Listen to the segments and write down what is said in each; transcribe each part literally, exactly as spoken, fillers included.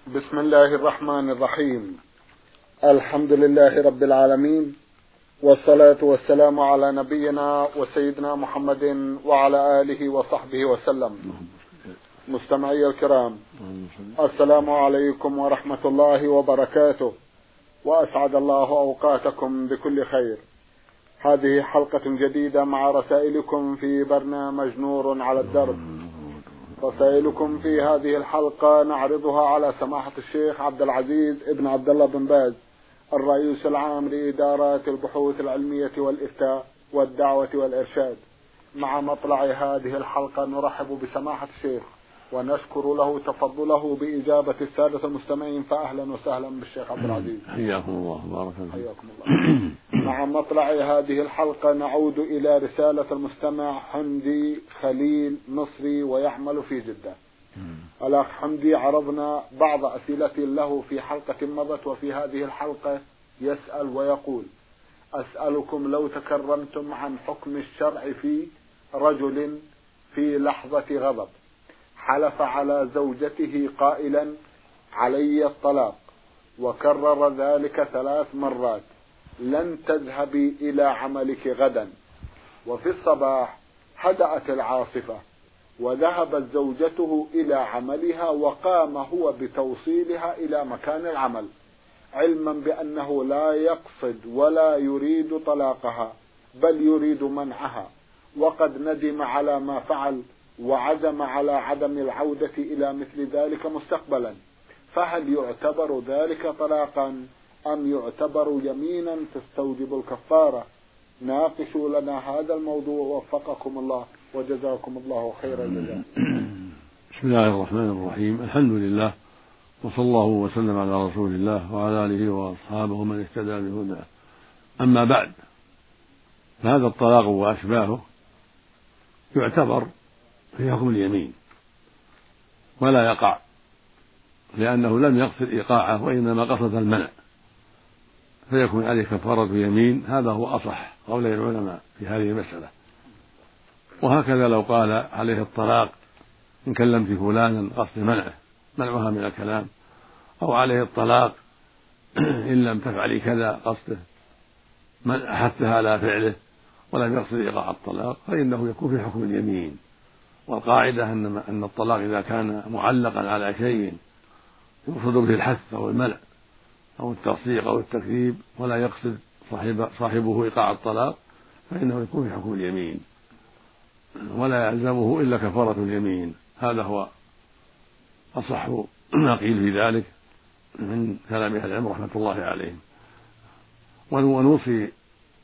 بسم الله الرحمن الرحيم. الحمد لله رب العالمين، والصلاة والسلام على نبينا وسيدنا محمد وعلى آله وصحبه وسلم. مستمعي الكرام، السلام عليكم ورحمة الله وبركاته، وأسعد الله أوقاتكم بكل خير. هذه حلقة جديدة مع رسائلكم في برنامج نور على الدرب. رسائلكم في هذه الحلقة نعرضها على سماحة الشيخ عبد العزيز ابن عبد الله بن باز، الرئيس العام لإدارات البحوث العلمية والإفتاء والدعوة والإرشاد. مع مطلع هذه الحلقة نرحب بسماحة الشيخ ونشكر له تفضله بإجابة السادة المستمعين، فأهلا وسهلا بالشيخ عبد العزيز. حياكم الله بارك الله. حياكم الله. مع مطلع هذه الحلقة نعود إلى رسالة المستمع حمدي خليل مصري ويعمل في جدة. الأخ حمدي عرضنا بعض أسئلة له في حلقة مضت، وفي هذه الحلقة يسأل ويقول: أسألكم لو تكرمتم عن حكم الشرع في رجل في لحظة غضب حلف على زوجته قائلا علي الطلاق، وكرر ذلك ثلاث مرات: لن تذهبي إلى عملك غدا. وفي الصباح هدأت العاصفة وذهبت زوجته إلى عملها، وقام هو بتوصيلها إلى مكان العمل، علما بأنه لا يقصد ولا يريد طلاقها بل يريد منعها، وقد ندم على ما فعل وعزم على عدم العودة إلى مثل ذلك مستقبلا. فهل يعتبر ذلك طلاقا أم يعتبر يمينا تستوجب الكفارة؟ ناقشوا لنا هذا الموضوع وفقكم الله وجزاكم الله خير الجزاء. بسم الله الرحمن الرحيم. الحمد لله، وصلى الله وسلم على رسول الله وعلى آله وأصحابه من اهتدى بهداه. أما بعد، فهذا الطلاق وأشباهه يعتبر في حكم اليمين ولا يقع، لأنه لم يقصد إيقاعه وإنما قصد المنع، فيكون عليه كفارة يمين. هذا هو أصح قولي العلماء في هذه المسألة. وهكذا لو قال عليه الطلاق إن كلمت فلانا قصد منعه منعها من الكلام، أو عليه الطلاق إن لم تفعلي كذا قصده من أحثها على فعله ولم يقصد إيقاع الطلاق، فإنه يكون في حكم اليمين. والقاعدة أن الطلاق إذا كان معلقا على شيء يقصد به الحث أو المنع أو التصديق أو التكذيب ولا يقصد صاحب صاحبه إيقاع الطلاق، فإنه يكون في حكم اليمين ولا يلزمه إلا كفارة اليمين. هذا هو أصح ما قيل في ذلك من كلام أهل العلم رحمة الله عليهم. ونوصي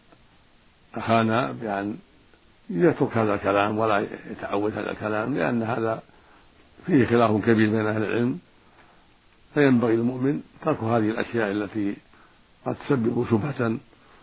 أخانا بأن يترك هذا الكلام ولا يتعود هذا الكلام، لأن هذا فيه خلاف كبير بين أهل العلم، فينبغي المؤمن ترك هذه الأشياء التي قد تسبب شبهة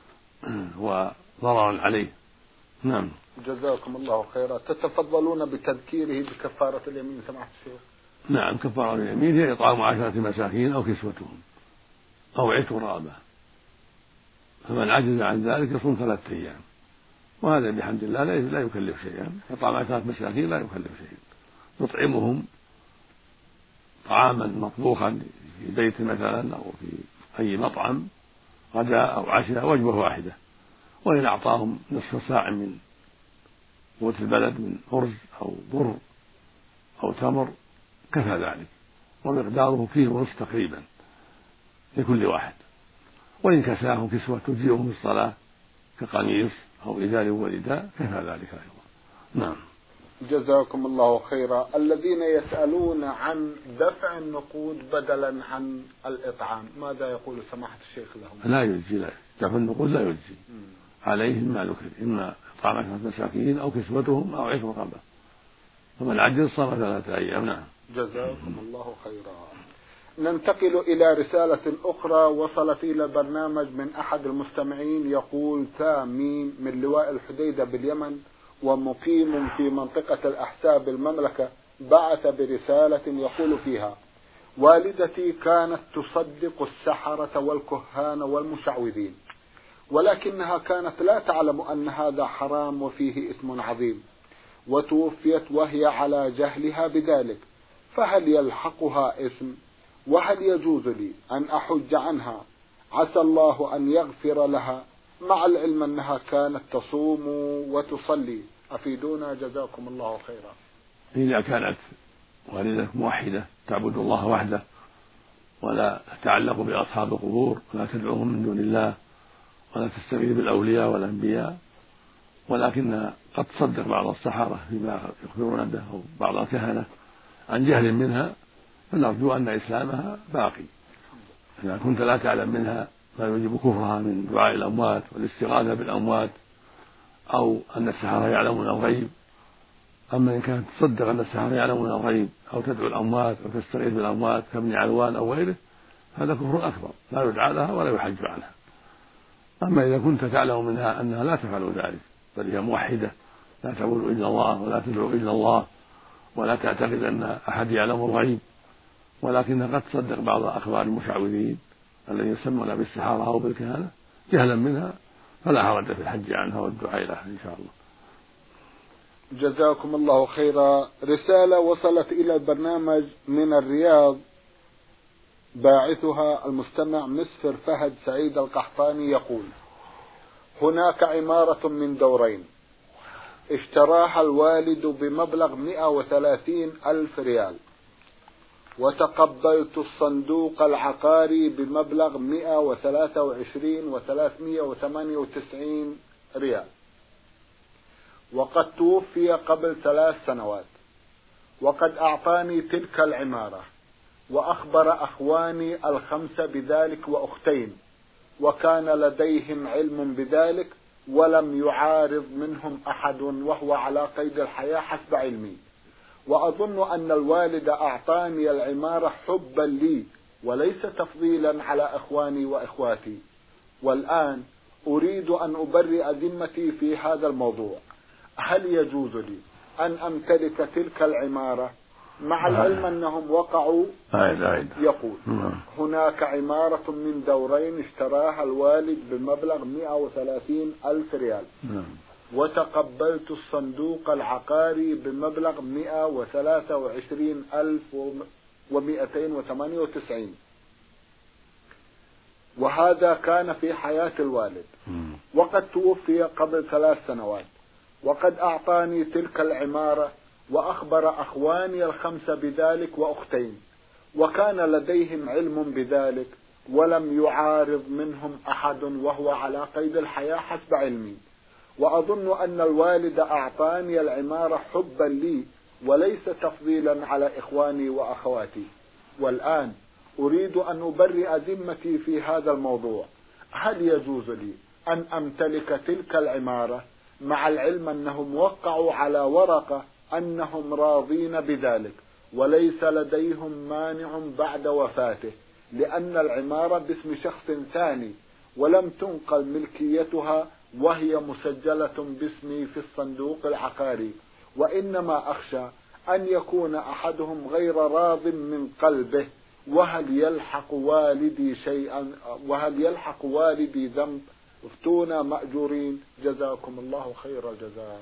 وضررا عليه. نعم. جزاكم الله خيرا. تتفضلون بتذكيره بكفارة اليمين سماحة الشيخ؟ نعم، كفارة اليمين هي إطعام عشرة مساكين أو كسوتهم أو عتق رقبة، فمن عجز عن ذلك يصوم ثلاثة أيام، وهذا بحمد الله لا يكلف شيئا. إطعام عشرة مساكين لا يكلف شيئا، يطعمهم طعاما مطبوخا في بيت مثلا أو في أي مطعم، غداء أو عشاء، وجبة واحدة. وإن أعطاهم نصف ساع من قوت البلد من أرز أو بر أو تمر كفى ذلك، ومقداره كيلو ونصف تقريبا لكل واحد. وإن كساهم كسوة تجزئهم في الصلاة كقميص أو إزار ورداء كفى ذلك أيضا. نعم. جزاكم الله خيرا. الذين يسألون عن دفع النقود بدلا عن الإطعام، ماذا يقول سماحة الشيخ لهم؟ لا يجزي، لا دفع النقود لا يجزي، عليهم ما ذكر، إما إطعام عشرة مساكين أو كسوتهم أو عشر رقبة، فمن عجز صام ثلاثة أيام. نعم. جزاكم الله خيرا. ننتقل إلى رسالة أخرى وصلت إلى البرنامج من أحد المستمعين، يقول: تاميم من لواء الحديدة باليمن ومقيم في منطقة الأحساء بالمملكة، بعث برسالة يقول فيها: والدتي كانت تصدق السحرة والكهان والمشعوذين، ولكنها كانت لا تعلم أن هذا حرام وفيه إثم عظيم، وتوفيت وهي على جهلها بذلك، فهل يلحقها إثم؟ وهل يجوز لي أن أحج عنها عسى الله أن يغفر لها، مع العلم أنها كانت تصوم وتصلي؟ أفيدونا جزاكم الله خيرا. إذا كانت والدة موحدة تعبد الله وحده ولا تتعلق بأصحاب القبور ولا تدعوهم من دون الله ولا تستغيث بالأولياء والأنبياء، ولكنها قد تصدق بعض السحرة فيما يخبرون به أو بعض الكهنة عن جهل منها، فنرجو أن إسلامها باقي. إذا كنت لا تعلم منها ما يوجب كفرها من دعاء الأموات والاستغاثة بالأموات أو أن السحرة يعلمون الغيب. أما إن كانت تصدق أن السحرة يعلمون الغيب أو تدعو الأموات أو تستغيث بالأموات كابن علوان أو غيره، هذا كفر أكبر لا يدعى لها ولا يحج عنها. أما إذا كنت تعلم منها أنها لا تفعل ذلك بل هي موحدة لا تعبد إلا الله ولا تدعو إلا الله ولا تعتقد أن أحد يعلم الغيب، ولكنها قد تصدق بعض أخبار المشعوذين الذين يسمون بالسحرة أو بالكهنة جهلا منها، فلا حرج في الحج عنها والدعاء لها إن شاء الله. جزاكم الله خيرا. رسالة وصلت إلى البرنامج من الرياض، باعثها المستمع مسفر فهد سعيد القحطاني، يقول: هناك عمارة من دورين اشتراها الوالد بمبلغ مئة وثلاثين ألف ريال، وتقبلت الصندوق العقاري بمبلغ مئة وثلاثة وعشرين وثلاثمائة وثمانية وتسعين ريال، وقد توفي قبل ثلاث سنوات، وقد أعطاني تلك العمارة وأخبر أخواني الخمسة بذلك وأختين، وكان لديهم علم بذلك ولم يعارض منهم أحد وهو على قيد الحياة حسب علمي، وأظن أن الوالد أعطاني العمارة حبا لي وليس تفضيلا على إخواني وإخواتي، والآن أريد أن أبرئ ذمتي في هذا الموضوع. هل يجوز لي أن أمتلك تلك العمارة مع العلم أنهم وقعوا؟ يقول: هناك عمارة من دورين اشتراها الوالد بمبلغ مئة وثلاثين ألف ريال، وتقبلت الصندوق العقاري بمبلغ مئة وثلاثة وعشرين ألف ومئتين وثمانية وتسعين، وهذا كان في حياة الوالد، وقد توفي قبل ثلاث سنوات، وقد أعطاني تلك العمارة وأخبر أخواني الخمسة بذلك وأختين، وكان لديهم علم بذلك ولم يعارض منهم أحد وهو على قيد الحياة حسب علمي، وأظن أن الوالد أعطاني العمارة حبا لي وليس تفضيلا على إخواني وأخواتي، والآن أريد أن أبرئ ذمتي في هذا الموضوع. هل يجوز لي أن أمتلك تلك العمارة مع العلم أنهم وقعوا على ورقة أنهم راضين بذلك وليس لديهم مانع بعد وفاته، لأن العمارة باسم شخص ثاني ولم تنقل ملكيتها وهي مسجلة باسمي في الصندوق العقاري، وإنما أخشى أن يكون أحدهم غير راض من قلبه، وهل يلحق والدي شيئا وهل يلحق والدي ذنب؟ افتونا مأجورين جزاكم الله خير الجزاء.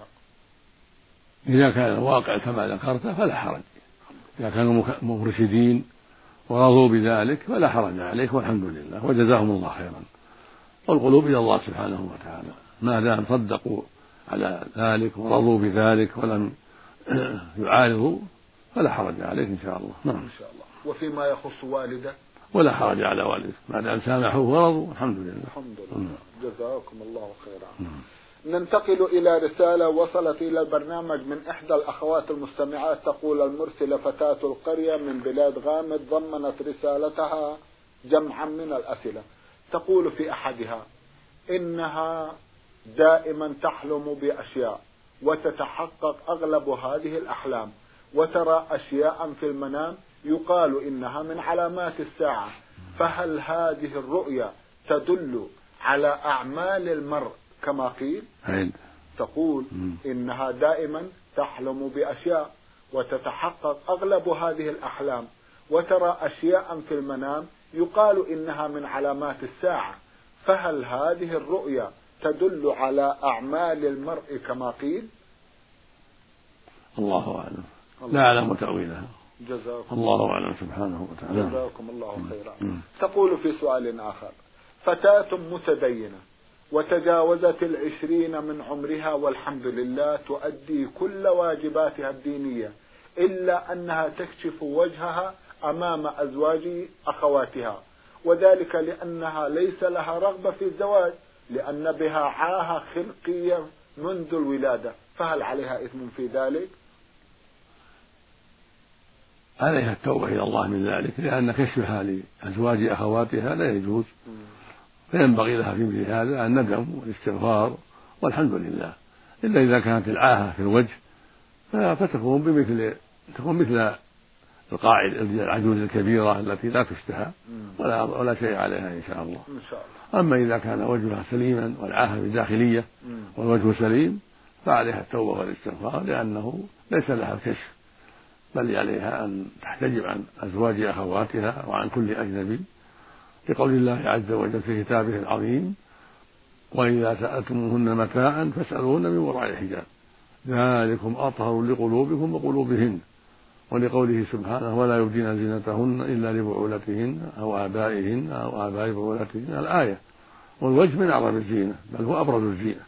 إذا كان الواقع كما ذكرت فلا حرج، إذا كانوا مرشدين ورضوا بذلك فلا حرج عليك والحمد لله وجزاهم الله خيرا، والقلوب إلى الله سبحانه وتعالى، ما دام صدقوا على ذلك ورضوا بذلك ولم يعارضوا فلا حرج عليك إن شاء الله. نعم إن شاء الله. وفيما يخص والده ولا حرج على والده ما دام سامحوا ورضوا الحمد لله. الحمد لله. جزاكم الله خيرا. ننتقل إلى رسالة وصلت إلى البرنامج من إحدى الأخوات المستمعات، تقول المرسلة فتاة القرية من بلاد غامد، ضمنت رسالتها جمعا من الأسئلة. تقول في أحدها: إنها دائما تحلم بأشياء وتتحقق أغلب هذه الأحلام، وترى أشياء في المنام يقال إنها من علامات الساعة، فهل هذه الرؤيا تدل على أعمال المرء كما قيل؟ هين. تقول إنها دائما تحلم بأشياء وتتحقق أغلب هذه الأحلام، وترى أشياء في المنام يقال إنها من علامات الساعة، فهل هذه الرؤيا تدل على أعمال المرء كما قيل؟ الله أعلم، لا أعلم تأويلها. جزاكم الله أعلم سبحانه وتعالى. جزاكم الله خيرا. تقول في سؤال آخر: فتاة متدينة وتجاوزت العشرين من عمرها والحمد لله تؤدي كل واجباتها الدينية، إلا أنها تكشف وجهها أمام أزواج أخواتها، وذلك لأنها ليس لها رغبة في الزواج لأن بها عاهة خلقية منذ الولادة، فهل عليها إثم في ذلك؟ عليها التوبة إلى الله من ذلك، لأن كشفها لأزواج أخواتها لا يجوز، فينبغي لها في مثل هذا الندم والاستغفار والحمد لله، إلا إذا كانت العاهة في الوجه فتكون بمثل تكون مثل القاعد العجوز الكبيرة التي لا تشتهى ولا ولا شيء عليها إن شاء الله. إن شاء الله. أما إذا كان وجهها سليما والعاهة بداخلية والوجه سليم فعليها التوبة والاستغفار، لأنه ليس لها الكشف، بل عليها أن تحتجب عن أزواج أخواتها وعن كل أجنبي، لقول الله عز وجل في كتابه العظيم: وإذا سألتموهن متاعا فاسألوهن من وراء حجاب ذلكم أطهر لقلوبكم وقلوبهن، ولقوله سبحانه: ولا يبدين زينتهن إلا لبعولتهن أو آبائهن أو آباء بعولتهن، الآية. والوجه من أعظم الزينة بل هو أبرز الزينة.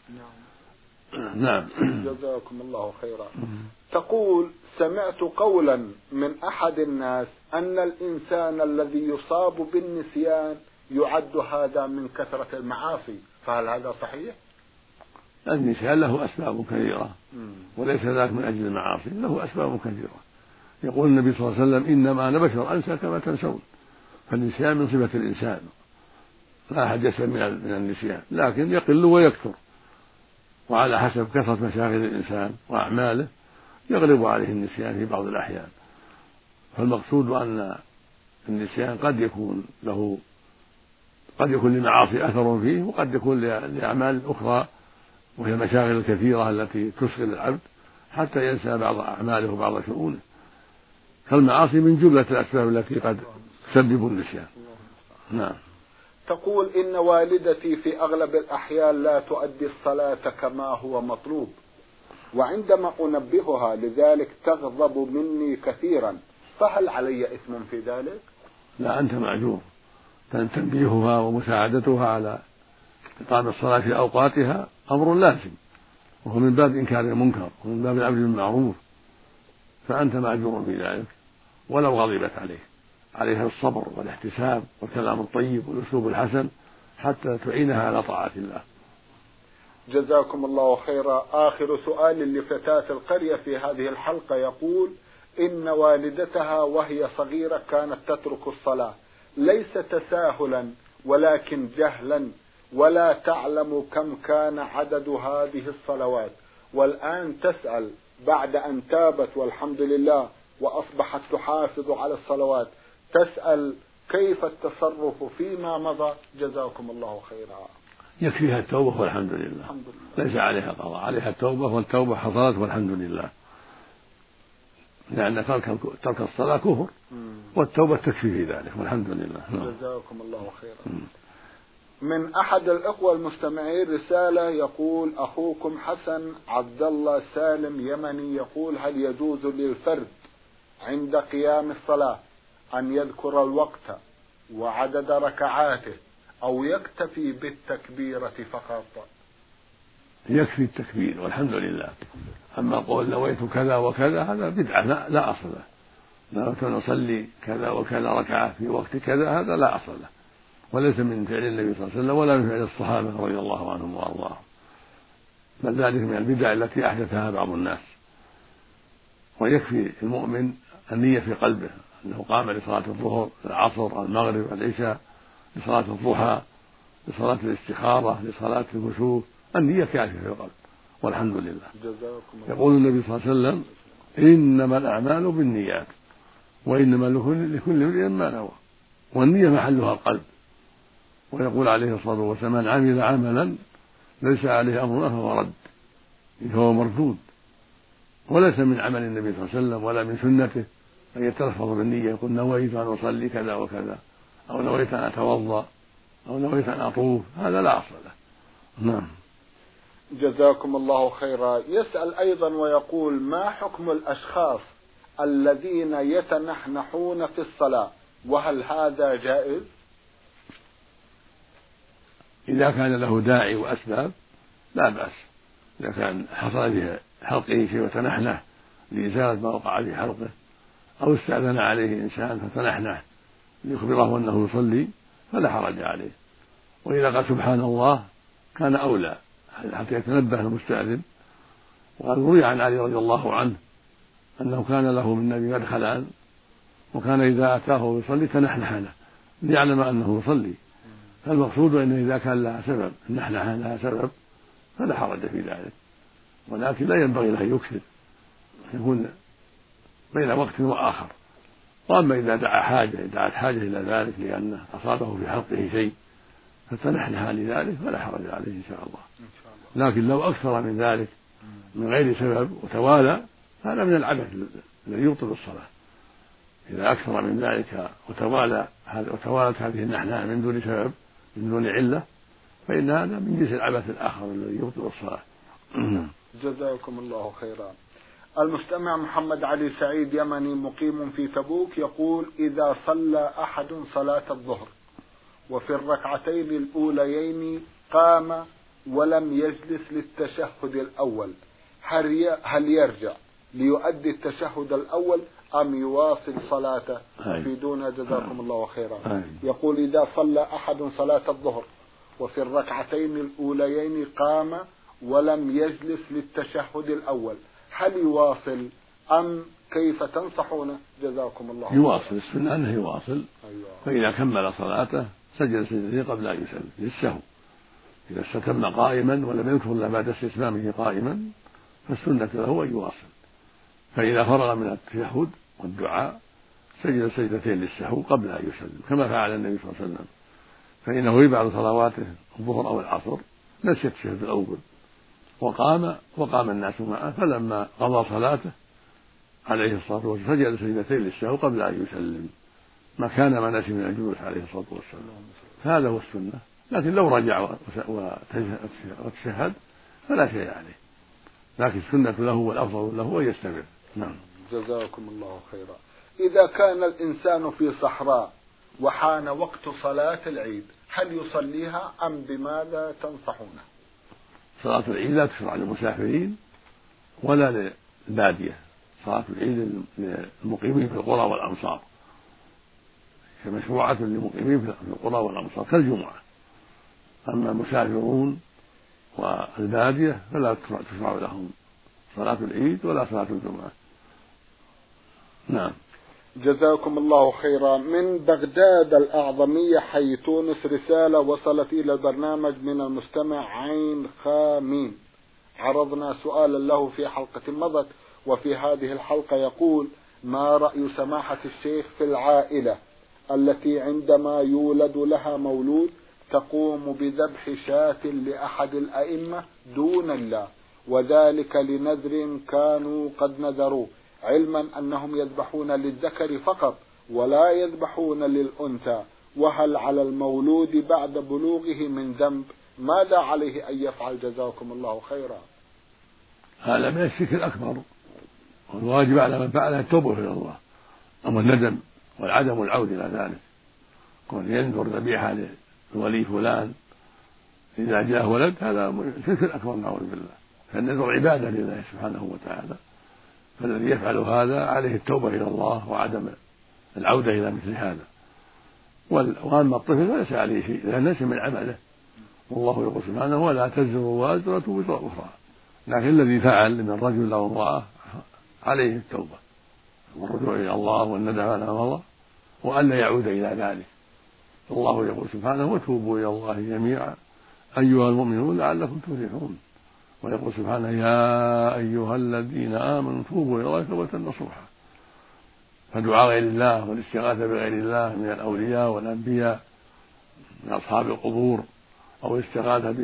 نعم. جزاكم الله خيرا. تقول: سمعت قولا من أحد الناس أن الإنسان الذي يصاب بالنسيان يعد هذا من كثرة المعاصي، فهل هذا صحيح؟ النسيان له أسباب كثيرة وليس ذاك من أجل المعاصي، له أسباب كثيرة. يقول النبي صلى الله عليه وسلم: إنما أنا بشر أنسى كما تنسون. فالنسيان من صفة الإنسان، لا أحد يسلم من النسيان، لكن يقل ويكثر، وعلى حسب كثرة مشاغل الإنسان وأعماله يغلب عليه النسيان في بعض الأحيان. فالمقصود أن النسيان قد يكون له قد يكون لمعاصي أثر فيه، وقد يكون لأعمال أخرى وهي المشاغل الكثيرة التي تشغل العبد حتى ينسى بعض أعماله وبعض شؤونه، فالمعاصي من جملة الأسباب التي قد تسبب النسيان. نعم. تقول: إن والدتي في أغلب الأحيان لا تؤدي الصلاة كما هو مطلوب، وعندما أنبهها لذلك تغضب مني كثيرا، فهل علي إثم في ذلك؟ لا، أنت معذور. تنبيهها ومساعدتها على إقامة الصلاة في أوقاتها أمر لازم، وهو من باب إنكار المنكر ومن باب الأمر بالمعروف، فأنت معذور في ذلك ولو غضبت عليه. عليها الصبر والاحتساب والكلام الطيب والأسلوب الحسن حتى تعينها على طاعة الله. جزاكم الله خيرا. آخر سؤال لفتاة القرية في هذه الحلقة يقول: إن والدتها وهي صغيرة كانت تترك الصلاة ليس تساهلا ولكن جهلا، ولا تعلم كم كان عدد هذه الصلوات، والآن تسأل بعد أن تابت والحمد لله وأصبحت تحافظ على الصلوات، تسأل كيف التصرف فيما مضى؟ جزاكم الله خيرا. يكفيها التوبة والحمد لله. الحمد لله. ليس عليها قضاء، عليها التوبة، والتوبة حصلت والحمد لله، لأن ترك الصلاة كفر والتوبة تكفي في ذلك والحمد لله. جزاكم الله خيرا. من أحد الأخوة المستمعين رسالة يقول: أخوكم حسن عبد الله سالم يمني يقول: هل يجوز للفرد عند قيام الصلاة أن يذكر الوقت وعدد ركعاته أو يكتفي بالتكبيرة فقط؟ يكفي التكبير والحمد لله. أما قول نويت كذا وكذا هذا بدعة لا, لا أصل له. نويت أن أصلي كذا وكذا ركعة في وقت كذا هذا لا أصل له، وليس من فعل النبي صلى الله عليه وسلم ولا من فعل الصحابة رضي الله عنهم وأرضاهم، بل ذلك من البدع التي أحدثها بعض الناس. ويكفي المؤمن النية في قلبه أنه قام لصلاة الظهر العصر المغرب العشاء، لصلاة الضحى، لصلاة الاستخارة، لصلاة الكسوف، النية كافية في القلب والحمد لله. يقول النبي صلى الله عليه وسلم: إنما الأعمال بالنيات وإنما لكل امرئ ما نوى، والنية محلها القلب. ويقول عليه الصلاة والسلام: من عمل عملا ليس عليه أمرنا فهو رد، فهو مردود. وليس من عمل النبي صلى الله عليه وسلم ولا من سنته أن يتلفظ بالنية، يقول نويت أن أصلي كذا وكذا، أو نويت أن أتوضأ، أو نويت أن أطوف، هذا لا أصل له. نعم. جزاكم الله خيرا. يسأل أيضا ويقول: ما حكم الأشخاص الذين يتنحنحون في الصلاة، وهل هذا جائز؟ إذا كان له داعي وأسباب لا بأس. إذا كان حصل في حلقه شيء وتنحنح لإزالة ما وقع في حلقه، أو استأذن عليه إنسان فتنحنح ليخبره أنه يصلي فلا حرج عليه. وإذا قال سبحان الله كان أولى حتى يتنبه المستأذن. وقد روي عن علي رضي الله عنه أنه كان له من النبي مدخلان، وكان إذا أتاه يصلي تنحنح ليعلم أنه يصلي. فالمقصود أنه إذا كان لها سبب النحنح لها سبب فلا حرج في ذلك، ولكن لا ينبغي له يكثر، يكون بين وقت وآخر. وأما إذا دعا حاجة دعت حاجة إلى ذلك لأنه أصابه في حلقه شيء فتنحنح لذلك فلا حرج عليه إن شاء الله. لكن لو أكثر من ذلك من غير سبب وتوالى هذا من العبث الذي يبطل الصلاة. إذا أكثر من ذلك وتوالى وتوالت هذه النحناء من دون سبب من دون علة فإن هذا من جنس العبث الآخر الذي يبطل الصلاة. جزاكم الله خيرا. المستمع محمد علي سعيد يمني مقيم في تبوك يقول: إذا صلى أحد صلاة الظهر وفي الركعتين الأوليين قام ولم يجلس للتشهد الأول، هل يرجع ليؤدي التشهد الأول أم يواصل صلاته؟ أفيدونا جزاكم الله خيرا. يقول: إذا صلى أحد صلاة الظهر وفي الركعتين الأوليين قام ولم يجلس للتشهد الأول، هل يواصل أم كيف تنصحونه؟ جزاكم الله خيرا. يواصل، السنة أنه يواصل. أيوة. فإذا كمل صلاته سجد سجدتين قبل أن يسلم للسهو. إذا استتم قائما ولم يذكر إلا بعد استتمامه قائما فالسنة له أن يواصل. فإذا فرغ من التشهد والدعاء سجد سجدتين للسهو قبل أن يسلم كما فعل النبي صلى الله عليه وسلم. فإنه في بعض صلواته الظهر أو العصر نسي التشهد الأول وقام وقام الناس معه، فلما قضى صلاته عليه الصلاة والسلام سجد سجدتين للسهو قبل أن يسلم مكان ما نسي من الجلوس عليه الصلاة والسلام. هذا هو السنة. لكن لو رجع وتشهد فلا شيء عليه، لكن السنة له والأفضل له أن يستمر. نعم. جزاكم الله خيرا. إذا كان الإنسان في صحراء وحان وقت صلاة العيد هل يصليها أم بماذا تنصحونه؟ صلاة العيد لا تشرع للمسافرين ولا للبادية. صلاة العيد للمقيمين في القرى والأمصار، مشروعة للمقيمين في القرى والأمصار كالجمعة. أما المسافرون والبادية فلا تشرع لهم صلاة العيد ولا صلاة الجمعة. نعم. جزاكم الله خيرا. من بغداد الأعظمية حي تونس رسالة وصلت إلى البرنامج من المستمع عين خامين. عرضنا سؤالا له في حلقة مضت، وفي هذه الحلقة يقول: ما رأي سماحة الشيخ في العائلة التي عندما يولد لها مولود تقوم بذبح شاة لأحد الأئمة دون الله، وذلك لنذر كانوا قد نذروه، علما أنهم يذبحون للذكر فقط ولا يذبحون للأنثى، وهل على المولود بعد بلوغه من ذنب؟ ماذا عليه أن يفعل؟ جزاكم الله خيرا. هذا من الشرك الأكبر، والواجب على من فعله التوبة إلى الله، أما الندم والعدم العود إلى ذلك. كون ينذر ذبيحة لولي فلان إذا جاء ولد هذا شرك الأكبر نعوذ بالله. فالنذر عبادة لله سبحانه وتعالى، فالذي يفعل هذا عليه التوبة إلى الله وعدم العودة إلى مثل هذا. وأما الطفل فليس عليه شيء لأنه ليس من عمله، والله يقول سبحانه: ولا تزر وازرة وزر أخرى. لكن الذي فعل من رجل أو امرأة عليه التوبة والرجوع إلى الله والندم على ما مضى وألا يعود إلى ذلك. الله يقول سبحانه: وتوبوا إلى الله جميعا أيها المؤمنون لعلكم تفلحون. ويقول سبحانه: يا أيها الذين آمنوا توبوا إلى الله توبة نصوحا. فدعاء غير الله والاستغاثة بغير الله من الأولياء والأنبياء من أصحاب القبور أو الاستغاثة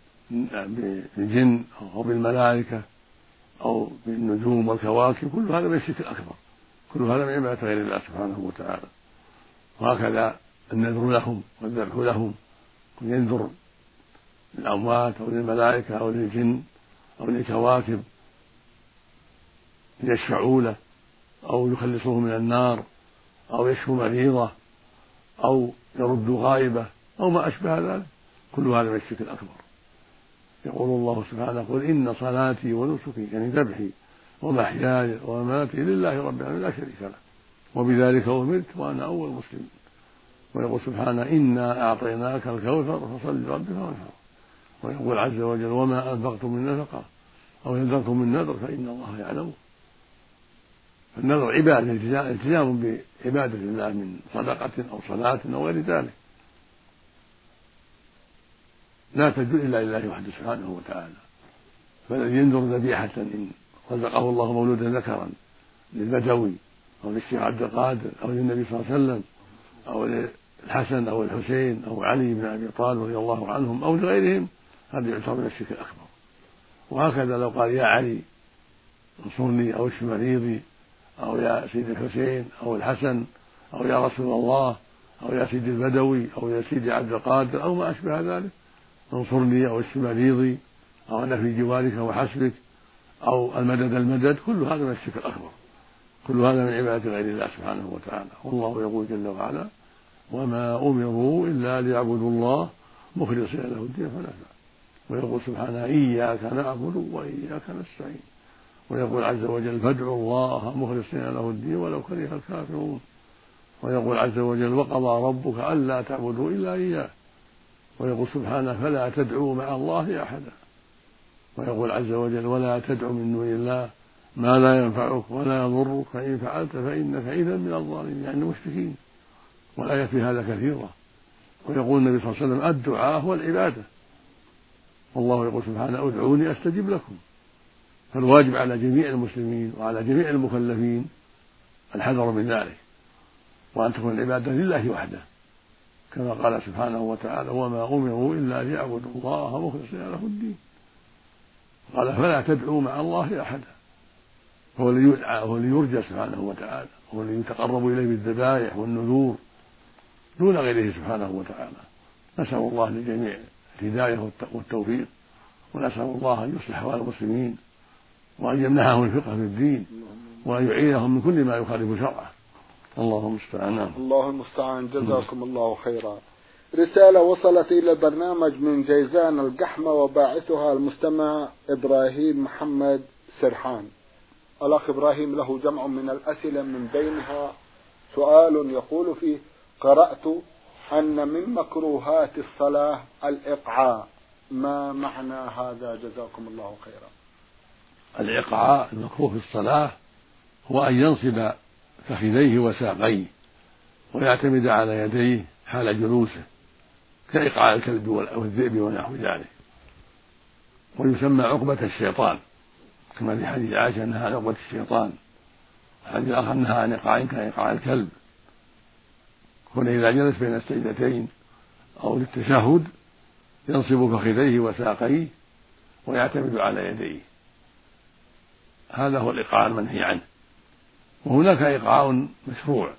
بالجن أو بالملائكة أو بالنجوم والكواكب كل هذا من الشرك الأكبر، كل هذا من عبادة غير الله سبحانه وتعالى. وهكذا النذر لهم والذبح لهم، ينذر للأموات أو للملائكة أو للجن أو للكواكب يشفعوا له أو يخلصه من النار أو يشفو مريضة أو يرد غائبة أو ما أشبه ذلك، كل هذا من الشرك الأكبر. يقول الله سبحانه: قل إن صلاتي ونسكي، يعني ذبحي ومحياي ومماتي لله رب العالمين لا شريك له وبذلك أمرت وأنا أول مسلم. ويقول سبحانه: إنا أعطيناك الكوثر فصل لربك وانحر. ويقول عز وجل: وما أنفقتم من نفقة أو نذرتم من نذر فإن الله يعلمه. فالنذر عبادة، التزام بعبادة الله من صدقة أو صلاة أو غير ذلك، لا تدل إلا لله وحده سبحانه وتعالى. فالذي ينذر ذبيحة إن رزقه الله مولودا ذكرا للبدوي أو للشيخ عبد القادر أو للنبي صلى الله عليه وسلم أو للحسن أو الحسين أو علي بن أبي طالب رضي الله عنهم أو لغيرهم، هذا يعتبر من الشرك الأكبر. وهكذا لو قال: يا علي انصرني أو اشف مريضي أو يا سيد الحسين أو الحسن أو يا رسول الله أو يا سيد البدوي أو يا سيد عبد القادر أو ما أشبه ذلك، انصرني أو اشف مريضي أو أنا في جوارك وحسبك أو المدد المدد، كل هذا من الشرك الأكبر، كل هذا من عبادة غير الله سبحانه وتعالى. والله يقول جل وعلا: وما أمروا إلا ليعبدوا الله مخلصين له الدين حنفاء. ويقول سبحانه: إياك نعبد وإياك نستعين. ويقول عز وجل: فادعوا الله مخلصين له الدين ولو كره الكافرون. ويقول عز وجل: وقضى ربك ألا تعبدوا إلا إياه. ويقول سبحانه: فلا تدعوا مع الله أحدا. ويقول عز وجل: ولا تدع من دون الله ما لا ينفعك ولا يضرك فإن فعلت فإنك إذا من الظالمين، يعني المشركين. والآية في هذا كثيرة. ويقول النبي صلى الله عليه وسلم: الدعاء هو العبادة. والله يقول سبحانه: ادعوني أستجب لكم. فالواجب على جميع المسلمين وعلى جميع المكلفين الحذر من ذلك، وأن تكون العبادة لله وحده، كما قال سبحانه وتعالى: وما أمروا إلا ليعبدوا الله مخلصين له الدين. قال: فلا تدعوا مع الله أحدا. هو الذي يدعى، هو الذي يرجى سبحانه وتعالى، هو الذي يتقرب إليه بالذبائح والنذور دون غيره سبحانه وتعالى. نسأل الله للجميع الهداية والتوفيق، ونسأل الله أن يصلح أحوال المسلمين وأن يمنحهم الفقه في الدين وأن يعينهم من كل ما يخالف شرعه. الله المستعان. الله المستعان. جزاكم الله خيرا. رسالة وصلت إلى البرنامج من جيزان القحمة وباعثها المستمع إبراهيم محمد سرحان. الأخ إبراهيم له جمع من الأسئلة، من بينها سؤال يقول فيه: قرأت أن من مكروهات الصلاة الإقعاء، ما معنى هذا؟ جزاكم الله خيرا. الإقعاء المكروه في الصلاة هو أن ينصب فخذيه وساقيه ويعتمد على يديه حال جلوسه، كإقعاء الكلب والذئب ونحو ذلك. ويسمى عقبة الشيطان، كما في حديث عائشة أنها عقبة الشيطان، الحديث الآخر أنها عن إقعاء كإقعاء الكلب. هنا إذا جلس بين السجدتين أو للتشهد ينصب فخذيه وساقيه ويعتمد على يديه، هذا هو الإقعاء المنهي عنه. وهناك إقعاء مشروع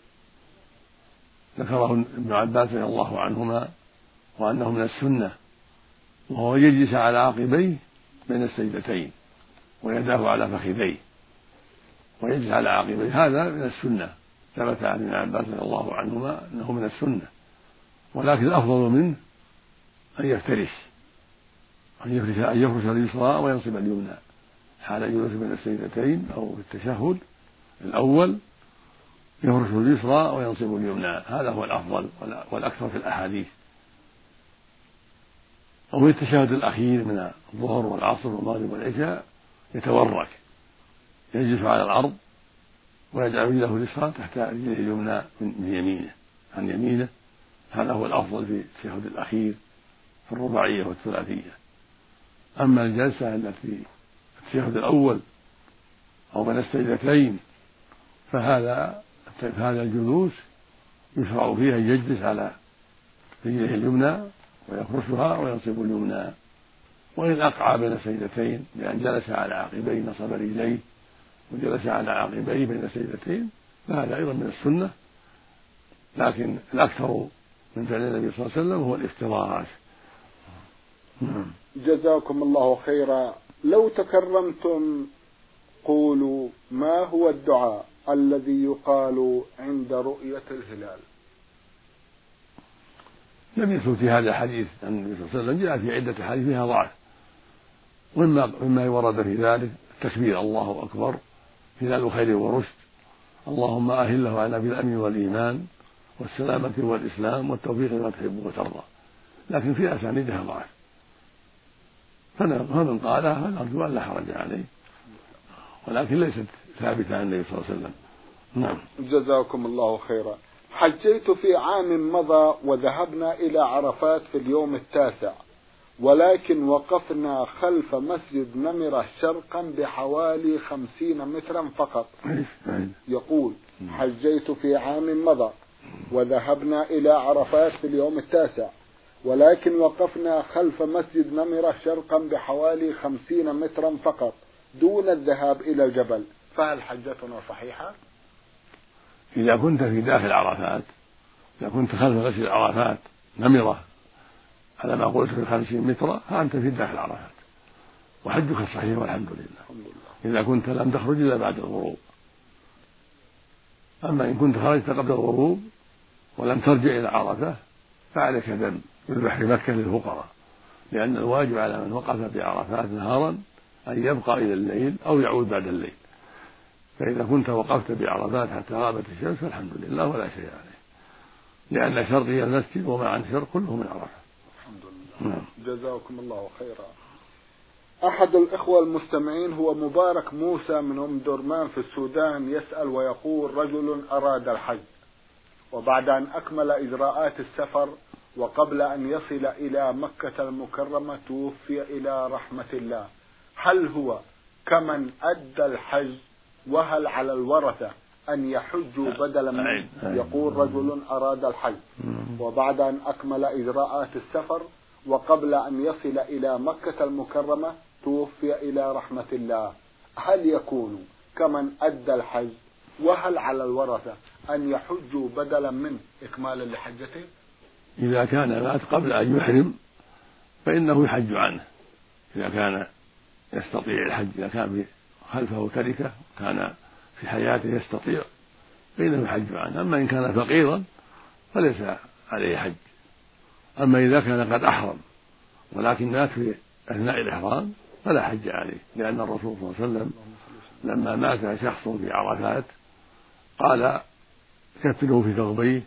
ذكره ابن عباس رضي الله عنهما وأنه من السنة، وهو يجلس على عقبيه بين السجدتين ويداه على فخذيه ويجلس على عقبيه، هذا من السنة، ثبت عن ابن عباس رضي الله عنهما أنه من السنة. ولكن الأفضل منه أن يفترش أن يفرش, أن يفرش اليسرى وينصب اليمنى حال جلوس بين السجدتين أو في التشهد الأول، يفرش اليسرى وينصب اليمنى، هذا هو الأفضل والأكثر في الأحاديث. أو في التشهد الأخير من الظهر والعصر والمغرب والعشاء يتورك، يجلس على الأرض ويجعل رجله اليسرى تحت رجله اليمنى من يمينه عن يمينه، هذا هو الأفضل في التشهد الأخير في الرباعية والثلاثية. أما الجلسة التي في التشهد الأول أو بين السجدتين فهذا هذا الجلوس يشرع فيه أن يجلس على رجله اليمنى ويفرشها وينصب اليمنى. وإن أقعى بين السجدتين بأن جلس على عقبيه نصب رجليه وجلس على عقبيه بين السجدتين فهذا أيضا من السنة، لكن الأكثر من فعل النبي صلى الله عليه وسلم هو الافتراش. جزاكم الله خيرا. لو تكرمتم قولوا ما هو الدعاء الذي يقال عند رؤية الهلال؟ لم يثبت في هذا الحديث عن النبي صلى الله عليه وسلم، جاء في عدة حديث فيها ضعف، ومما مما ورد في ذلك التكبير الله أكبر هلال خير ورشد، اللهم أهله على بالأمن والإيمان والسلامة والإسلام والتوفيق لما تحب وترضى، لكن في أسانيدها ضعف، فمن قالها فنرجو أن لا حرج عليه، ولكن ليست ثابتة عن النبي صلى الله عليه وسلم. نعم. جزاكم الله خيرا. حجيت في عام مضى وذهبنا إلى عرفات في اليوم التاسع، ولكن وقفنا خلف مسجد نمرة شرقا بحوالي خمسين مترا فقط. يقول: حجيت في عام مضى وذهبنا إلى عرفات في اليوم التاسع، ولكن وقفنا خلف مسجد نمرة شرقا بحوالي خمسين مترا فقط دون الذهاب إلى الجبل، فهل حجتنا صحيحة؟ إذا كنت في داخل عرفات، إذا كنت خلف مسجد عرفات نمرة على ما قلت في خمسين متر، فأنت في داخل عرفات وحجك صحيح والحمد لله، إذا كنت لم تخرج إلا بعد الغروب. أما إن كنت خرجت قبل الغروب ولم ترجع إلى عرفة فعليك دم يذبح في مكة للفقراء، لأن الواجب على من وقف بعرفات نهارا أن يبقى إلى الليل أو يعود بعد الليل، فإذا كنت وقفت بعرفات حتى غابت الشمس فالحمد لله ولا شيء عليه، لأن شرط هي المسجد وما عن شرط كله من عرفة. الحمد لله. نعم. جزاكم الله خيرا. أحد الإخوة المستمعين هو مبارك موسى من أم درمان في السودان يسأل ويقول: رجل أراد الحج وبعد أن أكمل إجراءات السفر وقبل أن يصل إلى مكة المكرمة توفي إلى رحمة الله، هل هو كمن أدى الحج وهل على الورثة أن يحجوا بدلا منه؟ يقول: رجل أراد الحج وبعد أن أكمل إجراءات السفر وقبل أن يصل إلى مكة المكرمة توفي إلى رحمة الله، هل يكون كمن أدى الحج وهل على الورثة أن يحجوا بدلا منه إكمالا لحجته؟ إذا كان مات قبل أن يحرم فإنه يحج عنه، إذا كان يستطيع الحج، إذا كان خلفه تركة كان في حياته يستطيع فإنه يحج عنه، أما إن كان فقيرا فليس عليه حج. أما إذا كان قد أحرم ولكن مات في أثناء الإحرام فلا حج عليه، لأن الرسول صلى الله عليه وسلم لما مات شخص في عرفات قال: كفنه في ثوبيه،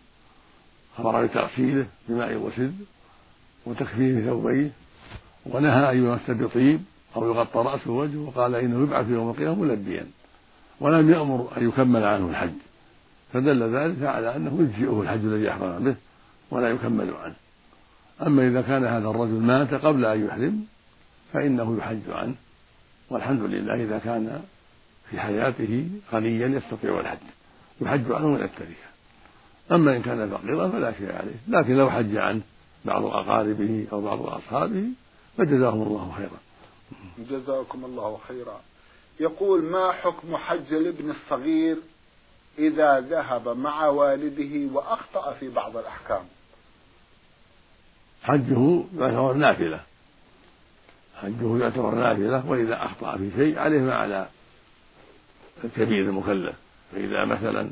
أمر بتغسيله بماء وسد وتكفيه في ثوبيه، ونهى أن يمس بطيب أو يغطى رأسه ووجهه، وقال: إنه يبعث يوم القيامة ملبيا، ولم يأمر أن يكمل عنه الحج، فدل ذلك على أنه يجزئه الحج الذي أحرم به ولا يكمل عنه. أما إذا كان هذا الرجل مات قبل أن يحرم فإنه يحج عنه، والحمد لله إذا كان في حياته غنيا يستطيع الحج يحج عنه من التركة. أما إن كان فقيرا فلا شيء عليه، لكن لو حج عنه بعض أقاربه أو بعض أصحابه فجزاهم الله خيرا. جزاكم الله خيرا. يقول: ما حكم حج الابن الصغير إذا ذهب مع والده وأخطأ في بعض الأحكام؟ حجه يعتبر نافلة، حجه يعتبر نافلة، وإذا أخطأ في شيء عليه ما على الكبير المكلف، فإذا مثلا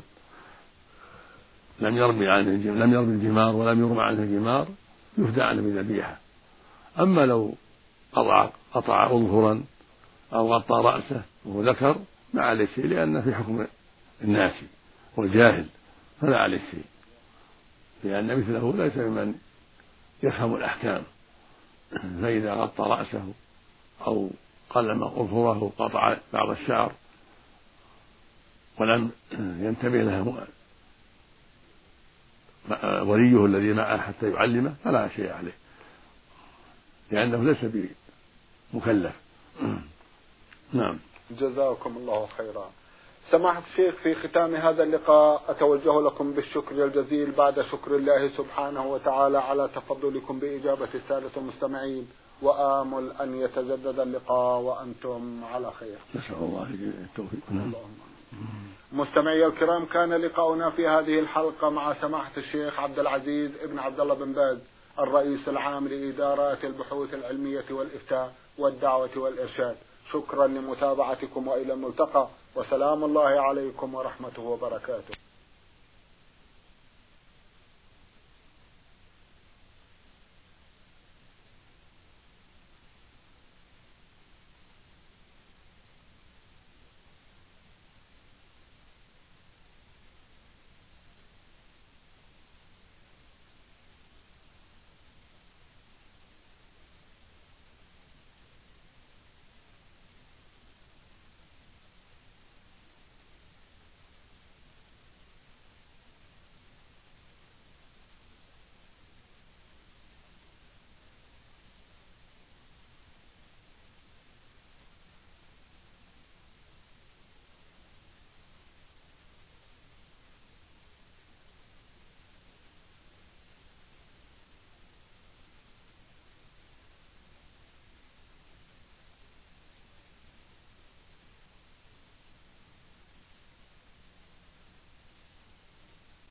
لم يرمي عنه لم يرمي الجمار ولم يرمى عنه الجمار يفدى عنه بذبيحة. أما لو قطع قطع أظفرا أو غطى رأسه وهو ذكر ما عليه شيء، لأن في حكم الناس والجاهل فلا عليه شيء، لأن مثله ليس ممن يفهم الأحكام، فإذا غطى رأسه أو قلم أظفره قطع بعض الشعر ولم ينتبه له وليه الذي معه حتى يعلمه فلا شيء عليه، لأنه ليس بمكلف. نعم. جزاكم الله خيرا. سماحة الشيخ، في ختام هذا اللقاء أتوجه لكم بالشكر الجزيل بعد شكر الله سبحانه وتعالى على تفضلكم بإجابة السادة المستمعين، وآمل أن يتجدد اللقاء وأنتم على خير. نسأل الله التوفيق. مستمعي الكرام، كان لقاؤنا في هذه الحلقة مع سماحة الشيخ عبد العزيز ابن عبد الله بن باز الرئيس العام لإدارات البحوث العلمية والإفتاء والدعوة والإرشاد. شكرا لمتابعتكم وإلى الملتقى. وسلام الله عليكم ورحمته وبركاته.